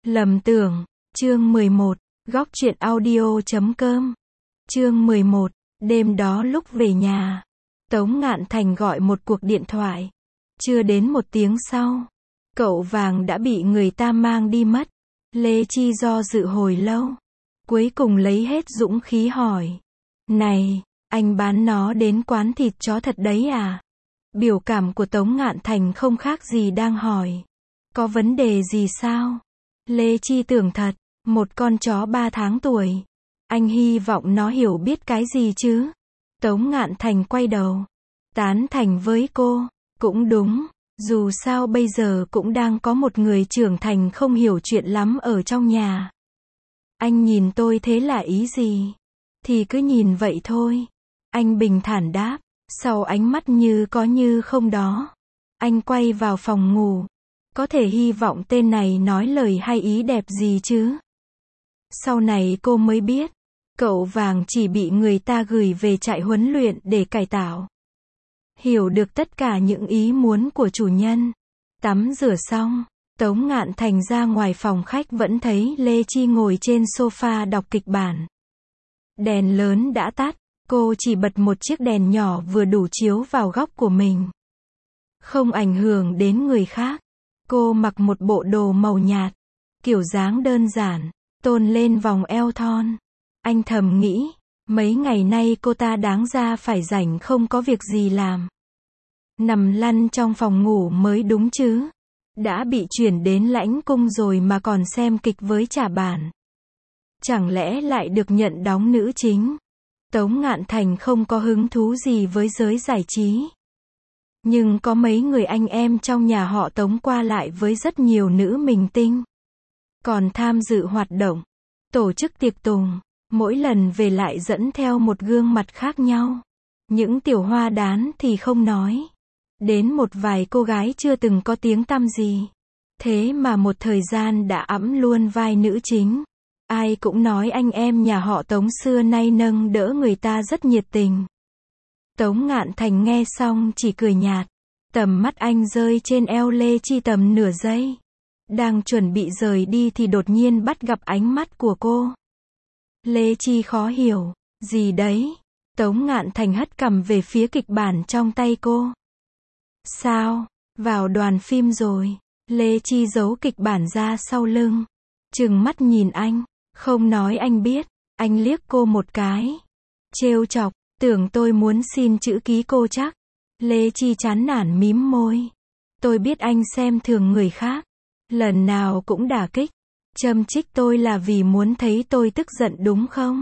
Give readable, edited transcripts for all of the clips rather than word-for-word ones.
Lầm tưởng, chương 11, góc truyện audio.com. Chương 11, đêm đó lúc về nhà, Tống Ngạn Thành gọi một cuộc điện thoại. Chưa đến 1 tiếng sau, cậu vàng đã bị người ta mang đi mất. Lê Chi do dự hồi lâu, cuối cùng lấy hết dũng khí hỏi. Này, anh bán nó đến quán thịt chó thật đấy à? Biểu cảm của Tống Ngạn Thành không khác gì đang hỏi. Có vấn đề gì sao? Lê Chi tưởng thật, một con chó 3 tháng tuổi. Anh hy vọng nó hiểu biết cái gì chứ? Tống Ngạn Thành quay đầu, tán thành với cô. Cũng đúng, dù sao bây giờ cũng đang có một người trưởng thành không hiểu chuyện lắm ở trong nhà. Anh nhìn tôi thế là ý gì? Thì cứ nhìn vậy thôi. Anh bình thản đáp, sau ánh mắt như có như không đó. Anh quay vào phòng ngủ. Có thể hy vọng tên này nói lời hay ý đẹp gì chứ? Sau này cô mới biết, cậu vàng chỉ bị người ta gửi về trại huấn luyện để cải tạo. Hiểu được tất cả những ý muốn của chủ nhân. Tắm rửa xong, Tống Ngạn Thành ra ngoài phòng khách vẫn thấy Lê Chi ngồi trên sofa đọc kịch bản. Đèn lớn đã tắt, cô chỉ bật một chiếc đèn nhỏ vừa đủ chiếu vào góc của mình. Không ảnh hưởng đến người khác. Cô mặc một bộ đồ màu nhạt, kiểu dáng đơn giản, tôn lên vòng eo thon. Anh thầm nghĩ, mấy ngày nay cô ta đáng ra phải rảnh không có việc gì làm. Nằm lăn trong phòng ngủ mới đúng chứ. Đã bị chuyển đến lãnh cung rồi mà còn xem kịch với trả bản. Chẳng lẽ lại được nhận đóng nữ chính? Tống Ngạn Thành không có hứng thú gì với giới giải trí. Nhưng có mấy người anh em trong nhà họ Tống qua lại với rất nhiều nữ minh tinh. Còn tham dự hoạt động, tổ chức tiệc tùng, mỗi lần về lại dẫn theo một gương mặt khác nhau. Những tiểu hoa đán thì không nói. Đến một vài cô gái chưa từng có tiếng tăm gì. Thế mà một thời gian đã ẵm luôn vai nữ chính. Ai cũng nói anh em nhà họ Tống xưa nay nâng đỡ người ta rất nhiệt tình. Tống Ngạn Thành nghe xong chỉ cười nhạt. Tầm mắt anh rơi trên eo Lê Chi tầm nửa giây. Đang chuẩn bị rời đi thì đột nhiên bắt gặp ánh mắt của cô. Lê Chi khó hiểu. Gì đấy? Tống Ngạn Thành hất cằm về phía kịch bản trong tay cô. Sao? Vào đoàn phim rồi. Lê Chi giấu kịch bản ra sau lưng. Trừng mắt nhìn anh. Không nói anh biết. Anh liếc cô một cái. Trêu chọc. Tưởng tôi muốn xin chữ ký cô chắc. Lê Chi chán nản mím môi. Tôi biết anh xem thường người khác. Lần nào cũng đả kích. Châm chích tôi là vì muốn thấy tôi tức giận đúng không?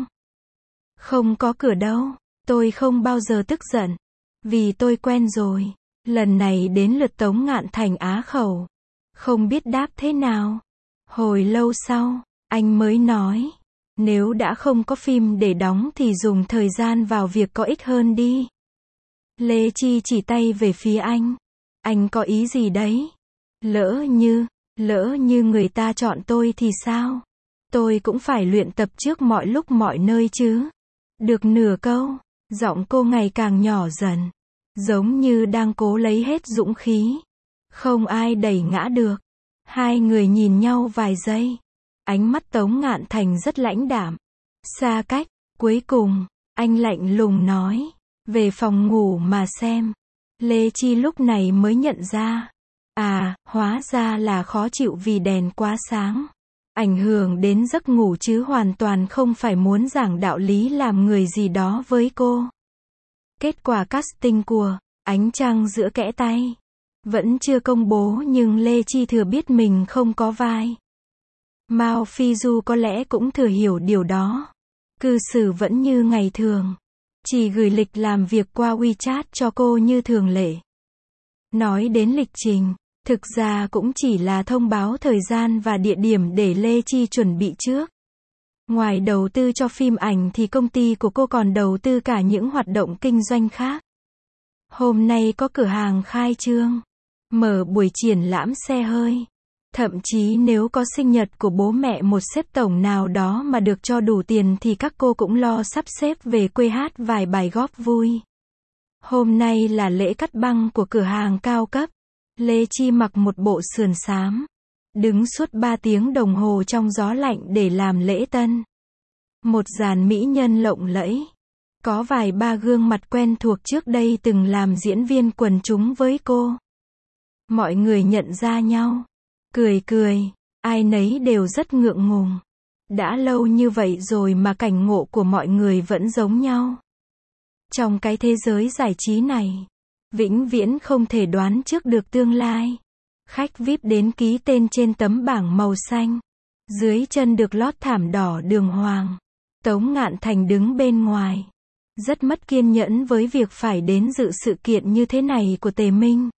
Không có cửa đâu. Tôi không bao giờ tức giận. Vì tôi quen rồi. Lần này đến lượt Tống Ngạn Thành á khẩu. Không biết đáp thế nào. Hồi lâu sau, anh mới nói. Nếu đã không có phim để đóng thì dùng thời gian vào việc có ích hơn đi. Lê Chi chỉ tay về phía anh. Anh có ý gì đấy? Lỡ như người ta chọn tôi thì sao? Tôi cũng phải luyện tập trước mọi lúc mọi nơi chứ. Được nửa câu, giọng cô ngày càng nhỏ dần. Giống như đang cố lấy hết dũng khí. Không ai đẩy ngã được. Hai người nhìn nhau vài giây. Ánh mắt Tống Ngạn Thành rất lãnh đạm. Xa cách, cuối cùng, anh lạnh lùng nói. Về phòng ngủ mà xem. Lê Chi lúc này mới nhận ra. À, hóa ra là khó chịu vì đèn quá sáng. Ảnh hưởng đến giấc ngủ chứ hoàn toàn không phải muốn giảng đạo lý làm người gì đó với cô. Kết quả casting của Ánh Trăng Giữa Kẽ Tay vẫn chưa công bố nhưng Lê Chi thừa biết mình không có vai. Mao Phi Du có lẽ cũng thừa hiểu điều đó. Cư xử vẫn như ngày thường. Chỉ gửi lịch làm việc qua WeChat cho cô như thường lệ. Nói đến lịch trình, thực ra cũng chỉ là thông báo thời gian và địa điểm để Lê Chi chuẩn bị trước. Ngoài đầu tư cho phim ảnh thì công ty của cô còn đầu tư cả những hoạt động kinh doanh khác. Hôm nay có cửa hàng khai trương, mở buổi triển lãm xe hơi. Thậm chí nếu có sinh nhật của bố mẹ một sếp tổng nào đó mà được cho đủ tiền thì các cô cũng lo sắp xếp về quê hát vài bài góp vui. Hôm nay là lễ cắt băng của cửa hàng cao cấp. Lê Chi mặc một bộ sườn xám, đứng suốt 3 tiếng đồng hồ trong gió lạnh để làm lễ tân. Một dàn mỹ nhân lộng lẫy. Có vài ba gương mặt quen thuộc trước đây từng làm diễn viên quần chúng với cô. Mọi người nhận ra nhau. Cười cười. Ai nấy đều rất ngượng ngùng. Đã lâu như vậy rồi mà cảnh ngộ của mọi người vẫn giống nhau. Trong cái thế giới giải trí này, vĩnh viễn không thể đoán trước được tương lai. Khách VIP đến ký tên trên tấm bảng màu xanh. Dưới chân được lót thảm đỏ đường hoàng. Tống Ngạn Thành đứng bên ngoài. Rất mất kiên nhẫn với việc phải đến dự sự kiện như thế này của Tề Minh.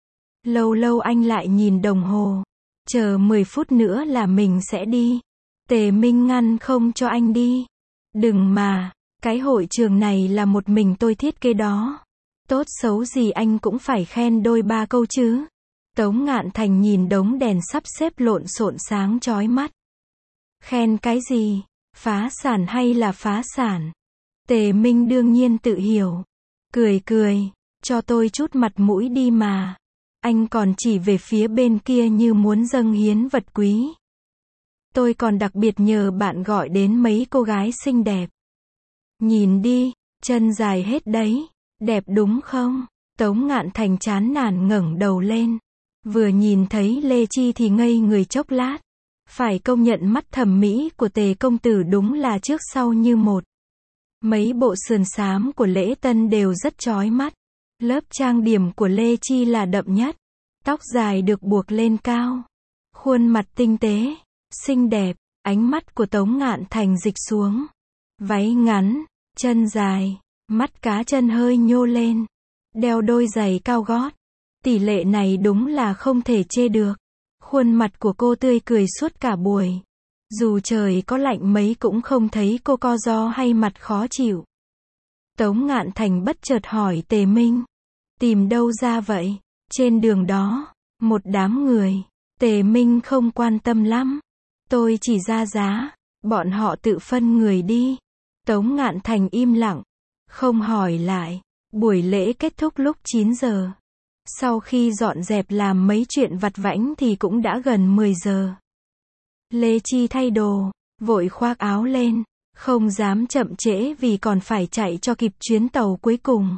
Lâu lâu anh lại nhìn đồng hồ. Chờ 10 phút nữa là mình sẽ đi. Tề Minh ngăn không cho anh đi. Đừng mà, cái hội trường này là một mình tôi thiết kế đó. Tốt xấu gì anh cũng phải khen đôi ba câu chứ. Tống Ngạn Thành nhìn đống đèn sắp xếp lộn xộn sáng chói mắt. Khen cái gì? Phá sản hay là phá sản? Tề Minh đương nhiên tự hiểu. Cười cười, cho tôi chút mặt mũi đi mà. Anh còn chỉ về phía bên kia như muốn dâng hiến vật quý. Tôi còn đặc biệt nhờ bạn gọi đến mấy cô gái xinh đẹp. Nhìn đi, chân dài hết đấy. Đẹp đúng không? Tống Ngạn Thành chán nản ngẩng đầu lên. Vừa nhìn thấy Lê Chi thì ngây người chốc lát. Phải công nhận mắt thẩm mỹ của Tề công tử đúng là trước sau như một. Mấy bộ sườn xám của lễ tân đều rất chói mắt. Lớp trang điểm của Lê Chi là đậm nhất. Tóc dài được buộc lên cao. Khuôn mặt tinh tế, xinh đẹp. Ánh mắt của Tống Ngạn Thành dịch xuống. Váy ngắn, chân dài, mắt cá chân hơi nhô lên. Đeo đôi giày cao gót. Tỷ lệ này đúng là không thể chê được. Khuôn mặt của cô tươi cười suốt cả buổi. Dù trời có lạnh mấy cũng không thấy cô co ro hay mặt khó chịu. Tống Ngạn Thành bất chợt hỏi Tề Minh. Tìm đâu ra vậy? Trên đường đó, một đám người. Tề Minh không quan tâm lắm. Tôi chỉ ra giá. Bọn họ tự phân người đi. Tống Ngạn Thành im lặng. Không hỏi lại. Buổi lễ kết thúc lúc 9 giờ. Sau khi dọn dẹp làm mấy chuyện vặt vãnh thì cũng đã gần 10 giờ. Lê Chi thay đồ, vội khoác áo lên, không dám chậm trễ vì còn phải chạy cho kịp chuyến tàu cuối cùng.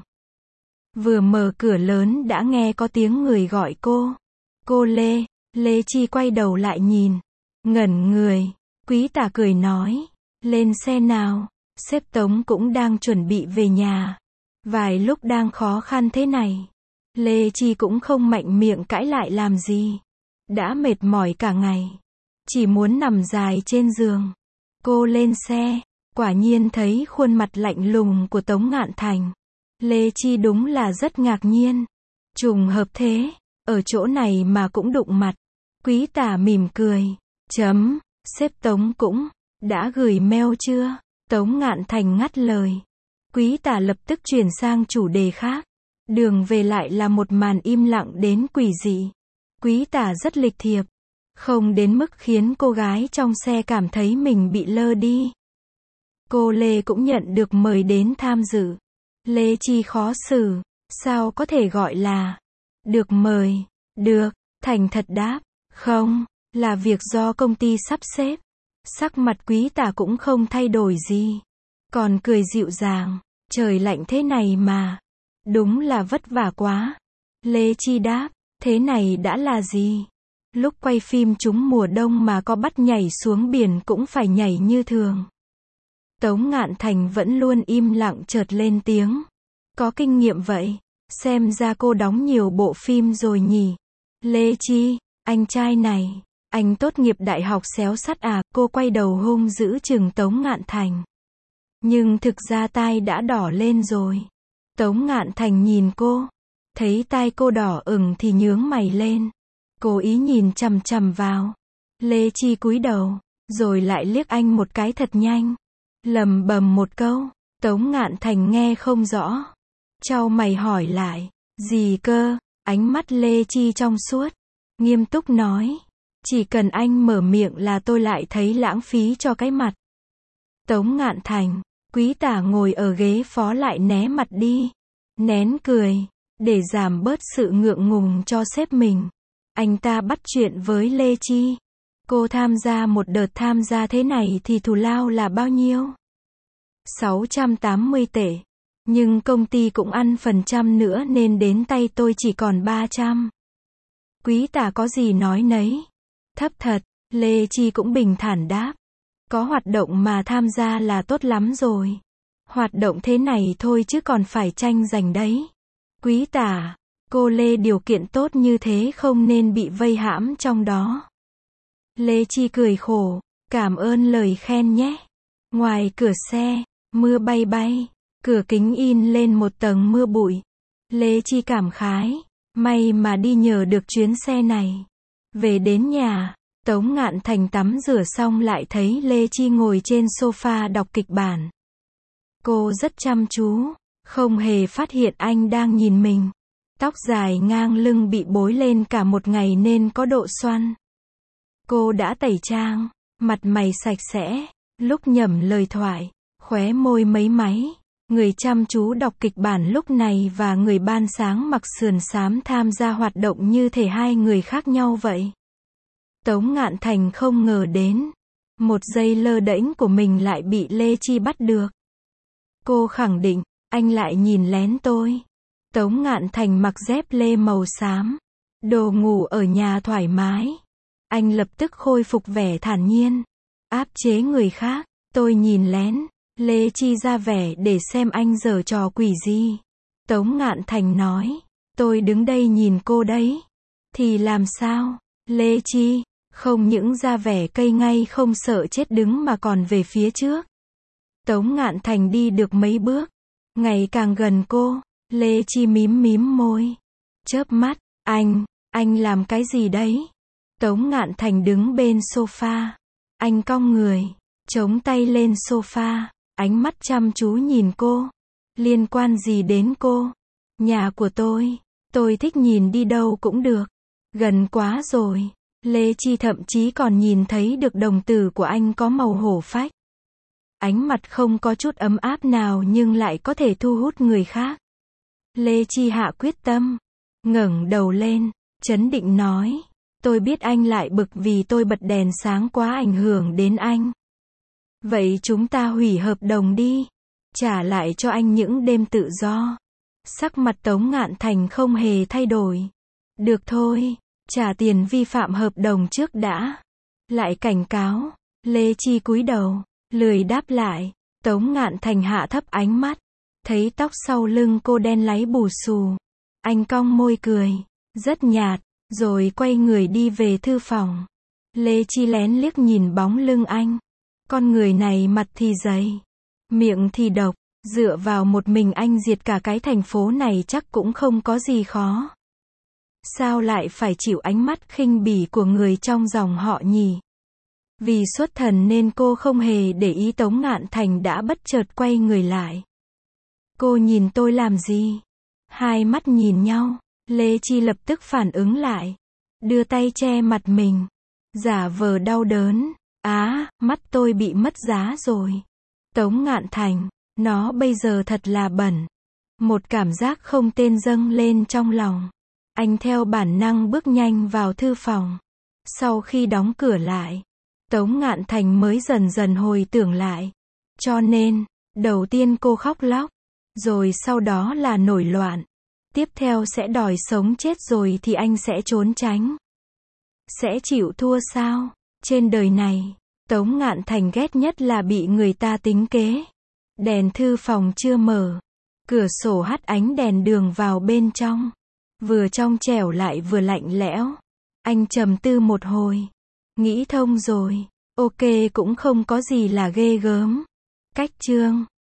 Vừa mở cửa lớn đã nghe có tiếng người gọi cô. Cô Lê. Lê Chi quay đầu lại nhìn. Ngẩn người. Quý tả cười nói. Lên xe nào. Sếp Tống cũng đang chuẩn bị về nhà. Vài lúc đang khó khăn thế này. Lê Chi cũng không mạnh miệng cãi lại làm gì. Đã mệt mỏi cả ngày. Chỉ muốn nằm dài trên giường. Cô lên xe. Quả nhiên thấy khuôn mặt lạnh lùng của Tống Ngạn Thành. Lê Chi đúng là rất ngạc nhiên. Trùng hợp thế. Ở chỗ này mà cũng đụng mặt. Quý tả mỉm cười. Sếp Tống cũng. Đã gửi mail chưa? Tống Ngạn Thành ngắt lời. Quý tả lập tức chuyển sang chủ đề khác. Đường về lại là một màn im lặng đến quỷ dị. Quý tả rất lịch thiệp. Không đến mức khiến cô gái trong xe cảm thấy mình bị lơ đi. Cô Lê cũng nhận được mời đến tham dự. Lê Chi khó xử. Sao có thể gọi là được mời? Được, thành thật đáp. Không, là việc do công ty sắp xếp. Sắc mặt quý tả cũng không thay đổi gì. Còn cười dịu dàng. Trời lạnh thế này mà. Đúng là vất vả quá. Lê Chi đáp. Thế này đã là gì? Lúc quay phim trúng mùa đông mà có bắt nhảy xuống biển cũng phải nhảy như thường. Tống Ngạn Thành vẫn luôn im lặng chợt lên tiếng. Có kinh nghiệm vậy. Xem ra cô đóng nhiều bộ phim rồi nhỉ. Lê Chi, anh trai này. Anh tốt nghiệp đại học xéo sắt à? Cô quay đầu hung dữ chừng Tống Ngạn Thành. Nhưng thực ra tai đã đỏ lên rồi. Tống Ngạn Thành nhìn cô. Thấy tai cô đỏ ửng thì nhướng mày lên. Cố ý nhìn chằm chằm vào. Lê Chi cúi đầu. Rồi lại liếc anh một cái thật nhanh. Lầm bầm một câu. Tống Ngạn Thành nghe không rõ. Chau mày hỏi lại. Gì cơ? Ánh mắt Lê Chi trong suốt. Nghiêm túc nói. Chỉ cần anh mở miệng là tôi lại thấy lãng phí cho cái mặt. Tống Ngạn Thành. Quý tả ngồi ở ghế phó lại né mặt đi. Nén cười. Để giảm bớt sự ngượng ngùng cho sếp mình. Anh ta bắt chuyện với Lê Chi. Cô tham gia một đợt tham gia thế này thì thù lao là bao nhiêu? 680 tệ. Nhưng công ty cũng ăn phần trăm nữa nên đến tay tôi chỉ còn 300. Quý tả có gì nói nấy. Thấp thật, Lê Chi cũng bình thản đáp. Có hoạt động mà tham gia là tốt lắm rồi. Hoạt động thế này thôi chứ còn phải tranh giành đấy. Quý tả, cô Lê điều kiện tốt như thế không nên bị vây hãm trong đó. Lê Chi cười khổ, cảm ơn lời khen nhé. Ngoài cửa xe, mưa bay bay, cửa kính in lên một tầng mưa bụi. Lê Chi cảm khái, may mà đi nhờ được chuyến xe này. Về đến nhà, Tống Ngạn Thành tắm rửa xong lại thấy Lê Chi ngồi trên sofa đọc kịch bản. Cô rất chăm chú, không hề phát hiện anh đang nhìn mình. Tóc dài ngang lưng bị bối lên cả một ngày nên có độ xoăn. Cô đã tẩy trang, mặt mày sạch sẽ, lúc nhẩm lời thoại, khóe môi mấy máy. Người chăm chú đọc kịch bản lúc này và người ban sáng mặc sườn xám tham gia hoạt động như thể hai người khác nhau vậy. Tống Ngạn Thành không ngờ đến, một giây lơ đễnh của mình lại bị Lê Chi bắt được. Cô khẳng định, anh lại nhìn lén tôi. Tống Ngạn Thành mặc dép lê màu xám, đồ ngủ ở nhà thoải mái. Anh lập tức khôi phục vẻ thản nhiên, áp chế người khác. Tôi nhìn lén, Lê Chi ra vẻ để xem anh giở trò quỷ gì. Tống Ngạn Thành nói, tôi đứng đây nhìn cô đấy. Thì làm sao? Lê Chi, không những ra vẻ cây ngay không sợ chết đứng mà còn về phía trước. Tống Ngạn Thành đi được mấy bước, ngày càng gần cô. Lê Chi mím mím môi, chớp mắt, anh làm cái gì đấy? Tống Ngạn Thành đứng bên sofa, anh cong người, chống tay lên sofa, ánh mắt chăm chú nhìn cô. Liên quan gì đến cô? Nhà của tôi thích nhìn đi đâu cũng được. Gần quá rồi. Lê Chi thậm chí còn nhìn thấy được đồng tử của anh có màu hổ phách. Ánh mặt không có chút ấm áp nào nhưng lại có thể thu hút người khác. Lê Chi hạ quyết tâm, ngẩng đầu lên, trấn định nói, tôi biết anh lại bực vì tôi bật đèn sáng quá ảnh hưởng đến anh. Vậy chúng ta hủy hợp đồng đi, trả lại cho anh những đêm tự do. Sắc mặt Tống Ngạn Thành không hề thay đổi. Được thôi, trả tiền vi phạm hợp đồng trước đã. Lại cảnh cáo. Lê Chi cúi đầu, lười đáp lại. Tống Ngạn Thành hạ thấp ánh mắt, thấy tóc sau lưng cô đen láy bù xù. Anh cong môi cười, rất nhạt, rồi quay người đi về thư phòng. Lê Chi lén liếc nhìn bóng lưng anh. Con người này mặt thì dày, miệng thì độc, dựa vào một mình anh diệt cả cái thành phố này chắc cũng không có gì khó. Sao lại phải chịu ánh mắt khinh bỉ của người trong dòng họ nhỉ? Vì xuất thần nên cô không hề để ý Tống Ngạn Thành đã bất chợt quay người lại. Cô nhìn tôi làm gì? Hai mắt nhìn nhau, Lê Chi lập tức phản ứng lại. Đưa tay che mặt mình, giả vờ đau đớn. Mắt tôi bị mất giá rồi. Tống Ngạn Thành, nó bây giờ thật là bẩn. Một cảm giác không tên dâng lên trong lòng. Anh theo bản năng bước nhanh vào thư phòng. Sau khi đóng cửa lại, Tống Ngạn Thành mới dần dần hồi tưởng lại. Cho nên, đầu tiên cô khóc lóc, rồi sau đó là nổi loạn. Tiếp theo sẽ đòi sống chết rồi thì anh sẽ trốn tránh. Sẽ chịu thua sao? Trên đời này, Tống Ngạn Thành ghét nhất là bị người ta tính kế. Đèn thư phòng chưa mở. Cửa sổ hắt ánh đèn đường vào bên trong. Vừa trong trẻo lại vừa lạnh lẽo. Anh trầm tư một hồi. Nghĩ thông rồi. Ok cũng không có gì là ghê gớm. Cách chương